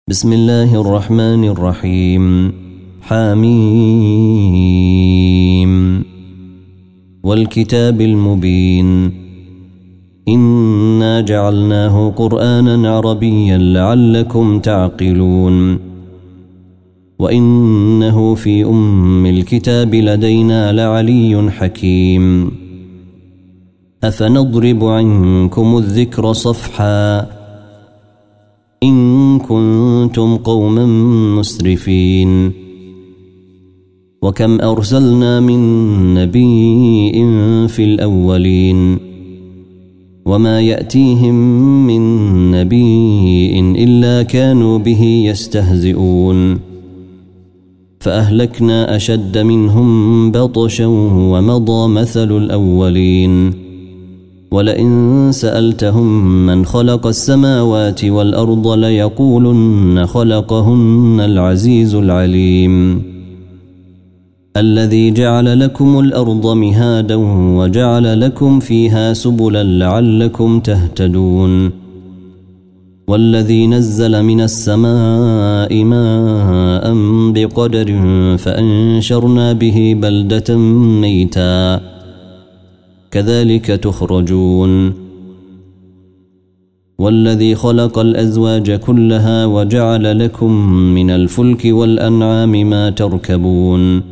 بسم الله الرحمن الرحيم. حميم والكتاب المبين إنا جعلناه قرآنا عربيا لعلكم تعقلون وإنه في أم الكتاب لدينا لعلي حكيم. أفنضرب عنكم الذكر صفحا إن كنتم قوما مسرفين. وكم أرسلنا من نبي في الأولين وما يأتيهم من نبي إلا كانوا به يستهزئون فأهلكنا أشد منهم بطشا ومضى مثل الأولين. ولئن سألتهم من خلق السماوات والأرض ليقولن خلقهن العزيز العليم. الذي جعل لكم الأرض مهادا وجعل لكم فيها سبلا لعلكم تهتدون. والذي نزل من السماء ماء بقدر فأنشرنا به بلدة ميتا كذلك تخرجون. والذي خلق الأزواج كلها وجعل لكم من الفلك والأنعام ما تركبون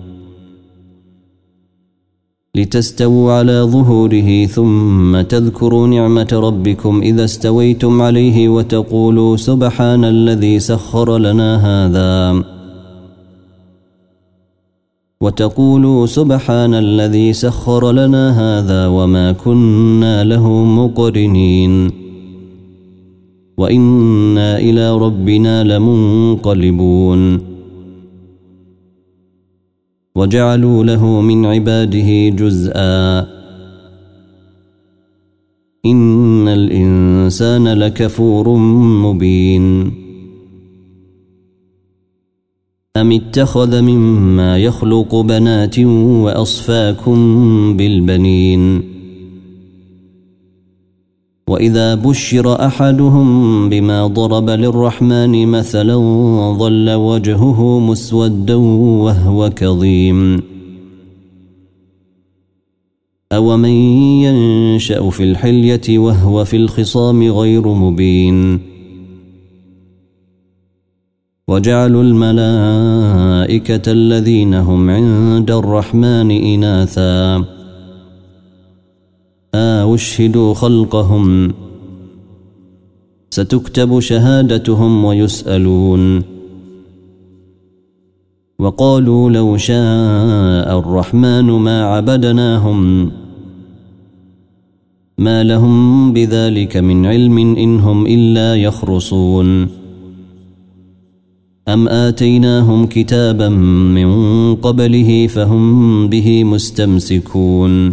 لتستووا على ظهوره ثم تذكروا نعمة ربكم إذا استويتم عليه وتقولوا سبحان الذي سخر لنا هذا وما كنا له مقرنين وإنا إلى ربنا لمنقلبون. وجعلوا له من عباده جزءا إن الإنسان لكفور مبين. أم اتخذ مما يخلق بنات وأصفاكم بالبنين. وإذا بشر أحدهم بما ضرب للرحمن مثلا ظل وجهه مسودا وهو كظيم. أومن ينشأ في الحلية وهو في الخصام غير مبين. وجعلوا الملائكة الذين هم عند الرحمن إناثا أشهدوا خلقهم ستكتب شهادتهم ويسألون. وقالوا لو شاء الرحمن ما عبدناهم ما لهم بذلك من علم إن هم إلا يخرصون. أم آتيناهم كتابا من قبله فهم به مستمسكون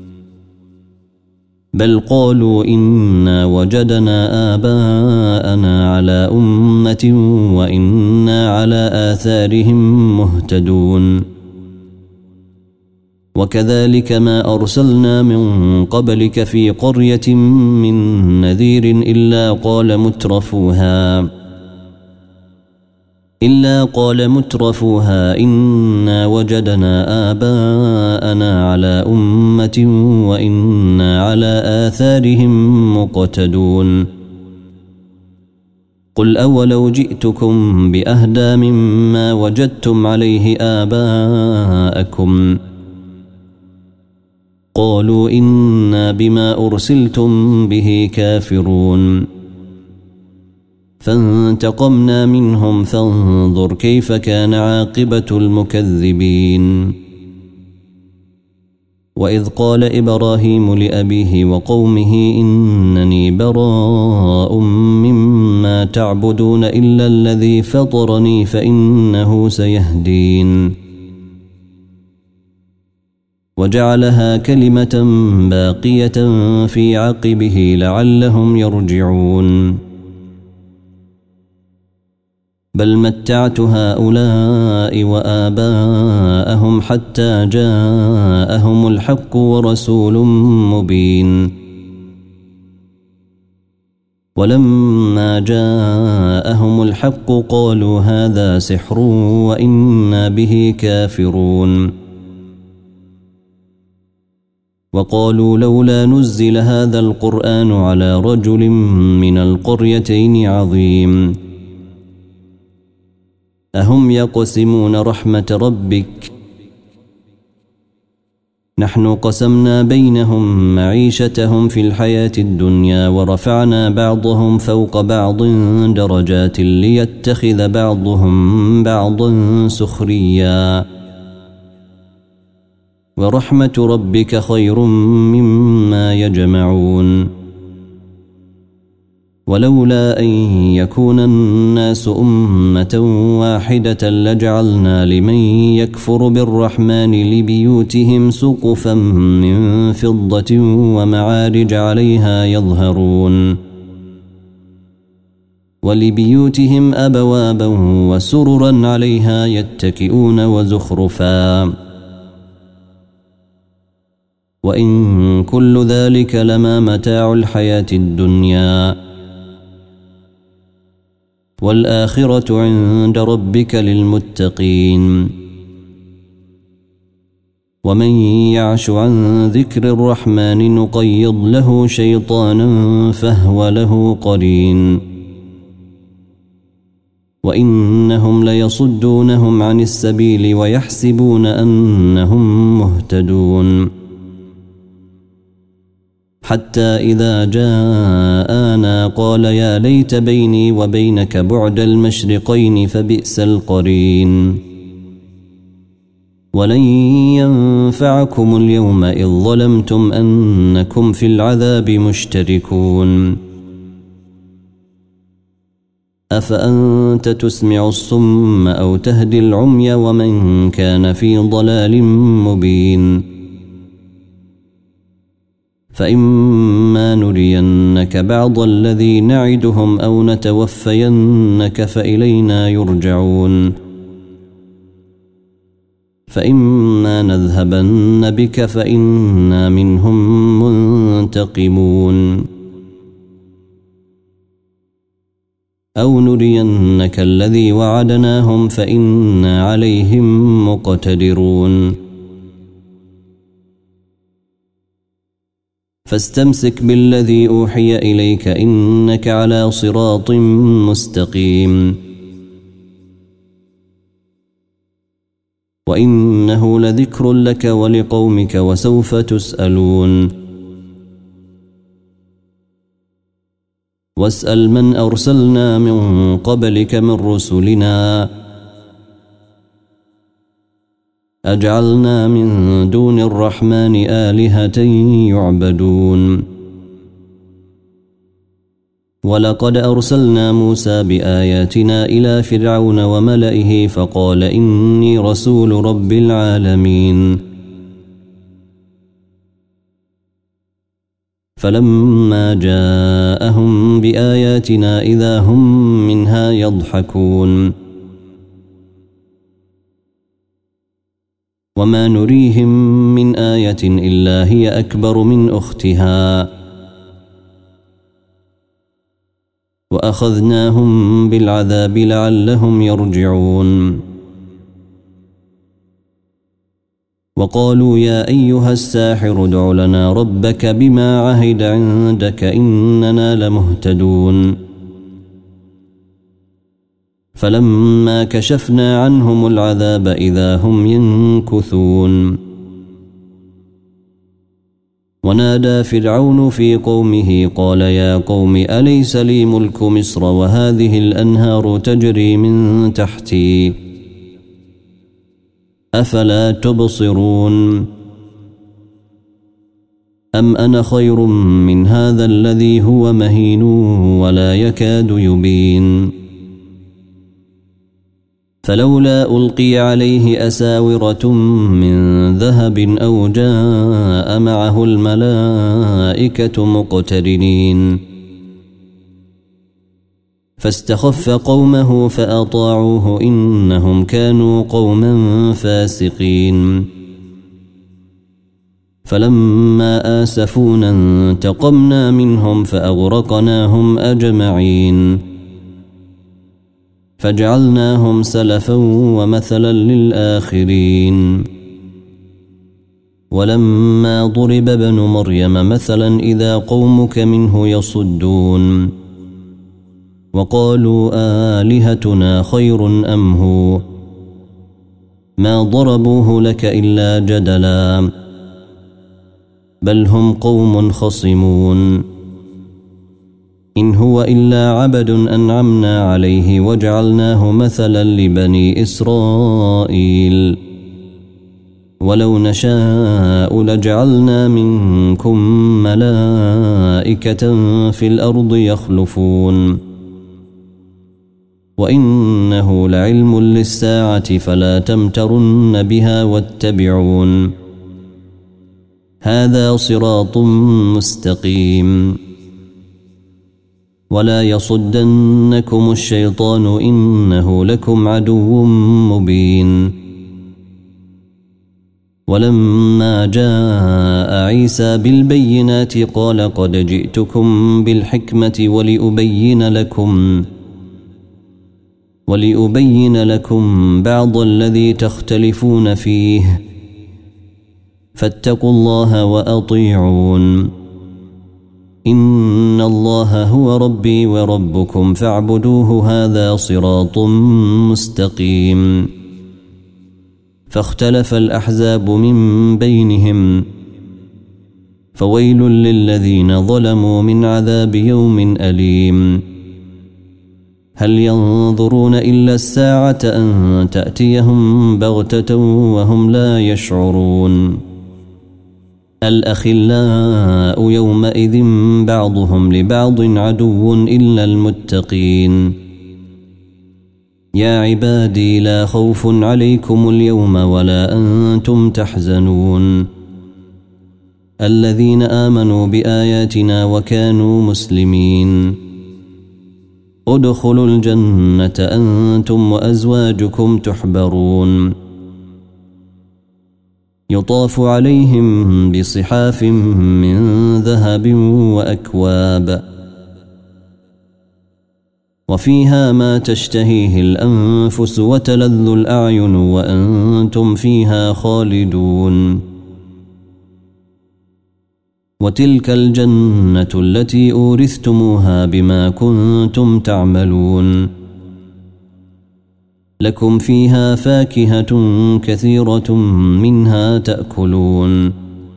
بل قالوا إنا وجدنا آباءنا على أمة وإنا على آثارهم مهتدون. وكذلك ما أرسلنا من قبلك في قرية من نذير إلا قال مترفوها إنا وجدنا آباءنا على أمة وإنا على آثارهم مقتدون. قل أولو جئتكم بأهدى مما وجدتم عليه آباءكم قالوا إنا بما أرسلتم به كافرون. فانتقمنا منهم فانظر كيف كان عاقبة المكذبين. وإذ قال إبراهيم لأبيه وقومه إنني براء مما تعبدون إلا الذي فطرني فإنه سيهدين. وجعلها كلمة باقية في عقبه لعلهم يرجعون. بل متعت هؤلاء وآباءهم حتى جاءهم الحق ورسول مبين. ولما جاءهم الحق قالوا هذا سحر وإنا به كافرون وقالوا لولا نزل هذا القرآن على رجل من القريتين عظيم أهم يقسمون رحمة ربك نحن قسمنا بينهم معيشتهم في الحياة الدنيا ورفعنا بعضهم فوق بعض درجات ليتخذ بعضهم بعضا سخريا ورحمة ربك خير مما يجمعون ولولا أن يكون الناس أمة واحدة لجعلنا لمن يكفر بالرحمن لبيوتهم سقفا من فضة ومعارج عليها يظهرون ولبيوتهم أبوابا وسررا عليها يتكئون وزخرفا وإن كل ذلك لما متاع الحياة الدنيا والآخرة عند ربك للمتقين ومن يعش عن ذكر الرحمن نقيض له شيطانا فهو له قرين وإنهم ليصدونهم عن السبيل ويحسبون أنهم مهتدون حتى إذا جاءنا قال يا ليت بيني وبينك بعد المشرقين فبئس القرين ولن ينفعكم اليوم إذ ظلمتم أنكم في العذاب مشتركون أفأنت تسمع الصم أو تهدي العمي ومن كان في ضلال مبين فإما نرينك بعض الذي نعدهم أو نتوفينك فإلينا يرجعون فإما نذهبن بك فإنا منهم منتقمون أو نرينك الذي وعدناهم فإنا عليهم مقتدرون فاستمسك بالذي أوحي إليك إنك على صراط مستقيم وإنه لذكر لك ولقومك وسوف تسألون واسأل من أرسلنا من قبلك من رسلنا أجعلنا من دون الرحمن آلهة يعبدون ولقد أرسلنا موسى بآياتنا إلى فرعون وملئه فقال إني رسول رب العالمين فلما جاءهم بآياتنا إذا هم منها يضحكون وما نريهم من آية إلا هي أكبر من أختها وأخذناهم بالعذاب لعلهم يرجعون وقالوا يا أيها الساحر ادع لنا ربك بما عهد عندك إننا لمهتدون فلما كشفنا عنهم العذاب إذا هم ينكثون ونادى فرعون في قومه قال يا قوم أليس لي ملك مصر وهذه الأنهار تجري من تحتي أفلا تبصرون أم أنا خير من هذا الذي هو مهين ولا يكاد يبين فلولا ألقي عليه أساورة من ذهب أو جاء معه الملائكة مقترنين فاستخف قومه فأطاعوه إنهم كانوا قوما فاسقين فلما آسفونا انتقمنا منهم فأغرقناهم أجمعين فجعلناهم سلفا ومثلا للآخرين ولما ضرب ابن مريم مثلا إذا قومك منه يصدون وقالوا آلهتنا خير أم هو ما ضربوه لك إلا جدلا بل هم قوم خصمون إن هو إلا عبد أنعمنا عليه وجعلناه مثلا لبني إسرائيل ولو نشاء لجعلنا منكم ملائكة في الأرض يخلفون وإنه لعلم للساعة فلا تمترن بها واتبعون هذا صراط مستقيم ولا يصدنكم الشيطان إنه لكم عدو مبين ولما جاء عيسى بالبينات قال قد جئتكم بالحكمة ولأبين لكم بعض الذي تختلفون فيه فاتقوا الله وأطيعون إن الله هو ربي وربكم فاعبدوه هذا صراط مستقيم فاختلف الأحزاب من بينهم فويل للذين ظلموا من عذاب يوم أليم هل ينظرون إلا الساعة أن تأتيهم بغتة وهم لا يشعرون الأخلاء يومئذ بعضهم لبعض عدو إلا المتقين يا عبادي لا خوف عليكم اليوم ولا أنتم تحزنون الذين آمنوا بآياتنا وكانوا مسلمين ادخلوا الجنة أنتم وأزواجكم تحبرون يطاف عليهم بصحاف من ذهب وأكواب وفيها ما تشتهيه الأنفس وتلذ الأعين وأنتم فيها خالدون وتلك الجنة التي أورثتموها بما كنتم تعملون لكم فيها فاكهة كثيرة منها تأكلون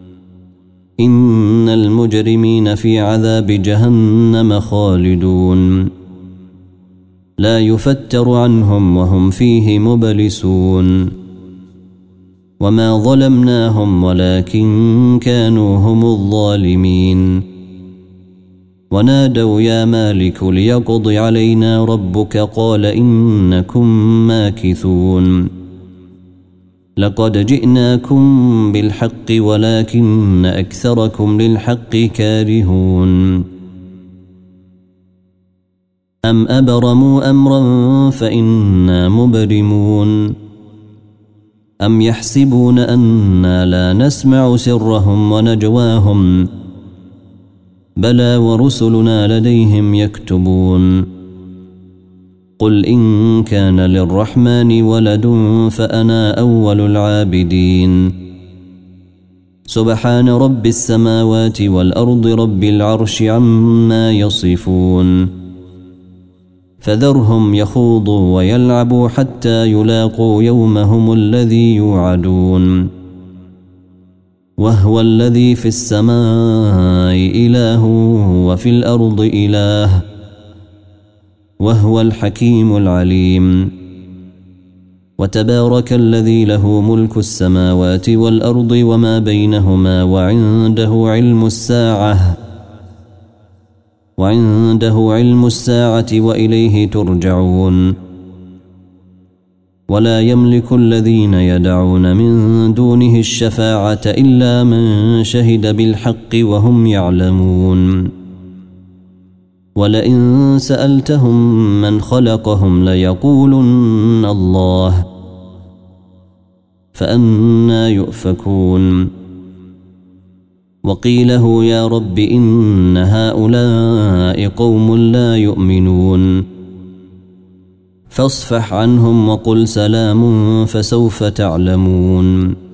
إن المجرمين في عذاب جهنم خالدون لا يفتر عنهم وهم فيه مبلسون وما ظلمناهم ولكن كانوا هم الظالمين ونادوا يا مالك ليقض علينا ربك قال إنكم ماكثون لقد جئناكم بالحق ولكن أكثركم للحق كارهون أم أبرموا أمرا فإنا مبرمون أم يحسبون أنا لا نسمع سرهم ونجواهم بلى ورسلنا لديهم يكتبون قل إن كان للرحمن ولد فأنا أول العابدين سبحان رب السماوات والأرض رب العرش عما يصفون فذرهم يخوضوا ويلعبوا حتى يلاقوا يومهم الذي يوعدون وهو الذي في السماء إله وفي الأرض إله وهو الحكيم العليم وتبارك الذي له ملك السماوات والأرض وما بينهما وعنده علم الساعة وإليه ترجعون ولا يملك الذين يدعون من دونه الشفاعة إلا من شهد بالحق وهم يعلمون ولئن سألتهم من خلقهم ليقولن الله فأنى يؤفكون وقيله يا رب إن هؤلاء قوم لا يؤمنون فاصفح عنهم وقل سلام فسوف تعلمون.